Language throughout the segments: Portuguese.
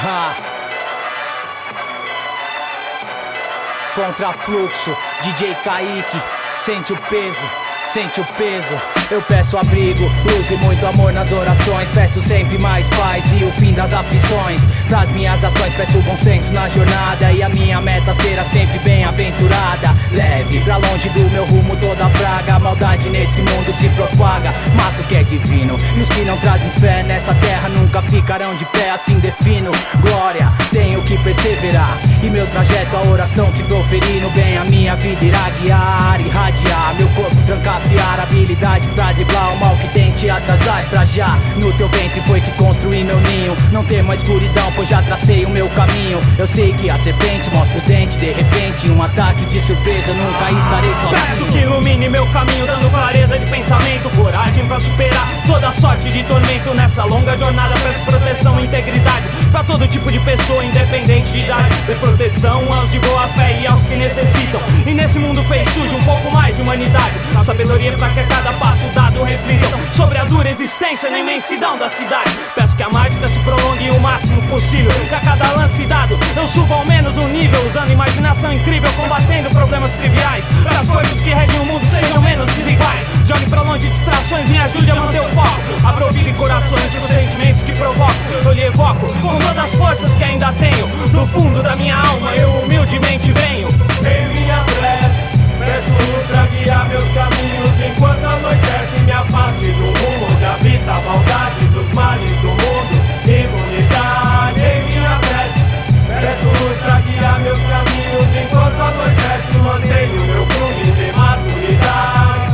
Contrafluxo, DJ Kaique, sente o peso, sente o peso. Eu peço abrigo, luz e muito amor nas orações. Peço sempre mais paz e o fim das aflições. Pras minhas ações peço bom senso na jornada, e a minha meta será sempre bem-aventurada. Leve pra longe do meu rumo toda praga. A maldade nesse mundo se propaga, mato o que é divino, e os que não trazem fé nessa terra nunca ficarão de pé. Assim defino glória, tenho que perseverar, e meu trajeto, a oração que proferi no bem, a minha vida irá guiar, irradiar, meu corpo trancafiar, habilidade pra driblar o mal que tente atrasar. E pra já, no teu ventre foi que construí meu ninho. Não temo a escuridão, pois já tracei o meu caminho. Eu sei que a serpente mostra os dentes, de repente um ataque de surpresa, nunca estarei sozinho. Peço que ilumine meu caminho, dando clareza de pensamento, coragem pra superar toda sorte de tormento. Nessa longa jornada peço proteção e integridade pra todo tipo de pessoa, independente de idade. Dê proteção aos de boa fé e aos que necessitam, e nesse mundo fez sujo um pouco mais de humanidade. A sabedoria pra que a cada passo dado reflitam sobre a dura existência na imensidão da cidade. Peço que a mágica se prolongue o máximo possível, que a cada lance dado eu suba ao menos um nível, usando imaginação incrível, combatendo problemas triviais, para as forças que regem o mundo sejam menos desiguais. Jogue pra longe distrações, me ajude a manter o foco. Abra ouvido e corações pros sentimentos que provoco. Eu lhe evoco com todas as forças que ainda tenho. Do fundo da minha alma eu humildemente venho. Em minha prece, peço luz pra guiar meus caminhos, enquanto anoitece me afaste do rumo onde habita a maldade dos males do mundo. Imunidade em minha prece, peço luz pra guiar meus caminhos, enquanto anoitece mantenho meu prumo de maturidade.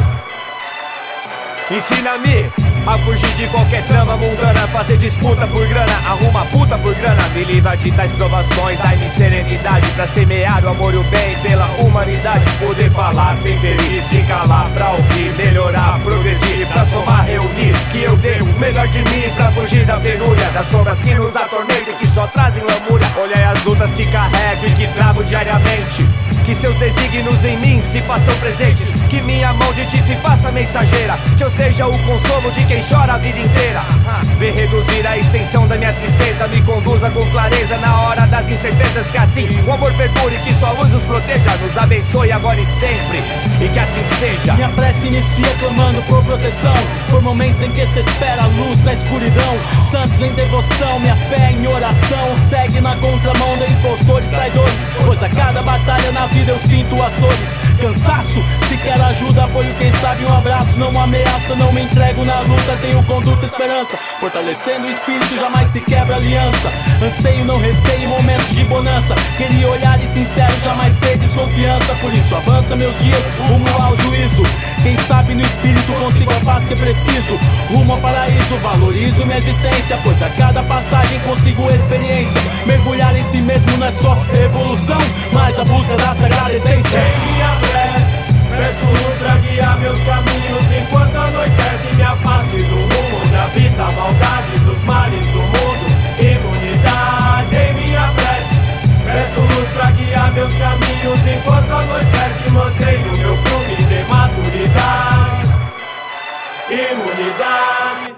Ensina-me a fugir de qualquer trama mundana, fazer disputa por grana, arruma puta por grana. Me livra de tais provações, dai-me serenidade pra semear o amor e o bem pela humanidade. Poder falar sem ferir, se calar pra ouvir, melhorar, progredir, pra somar, reunir. Que eu dei o melhor de mim pra fugir da penúria, das sombras que nos atormentam e que só trazem lamúria. Olhai as lutas que carrego e que travo diariamente, que seus desígnios em mim se façam presentes, que minha mão de ti se faça mensageira, que eu seja o consolo de quem chora a vida inteira. Vê reduzir a extensão da minha tristeza, me conduza com clareza na hora das incertezas, que assim o amor perdure, que só a luz nos proteja, nos abençoe agora e sempre, e que assim seja. Minha prece inicia clamando por proteção, por momentos em que se espera a luz na escuridão. Santos em devoção, minha fé em oração, segue na contramão de impostores traidores, pois a cada batalha na vida eu sinto as dores. Cansaço, se quer ajuda, apoio, quem sabe um abraço. Não ameaça, não me entrego na luta, tenho conduta, esperança, fortalecendo o espírito, jamais se quebra aliança. Anseio, não receio momentos de bonança, queria olhar e sincero, jamais ter desconfiança. Por isso avança meus dias, rumo ao juízo. Quem sabe no espírito consigo a paz que preciso, rumo ao paraíso, valorizo minha existência, pois a cada passagem consigo experiência. Mergulhar em si mesmo não é só evolução, mas a busca da sagrada essência. Em minha prece, peço luz pra guiar meus caminhos, enquanto anoitece me afaste do rumo onde habita a maldade dos males do mundo. Imunidade em minha prece, peço luz pra guiar meus caminhos, enquanto anoitece mantenho meu prumo de maturidade. Imunidade.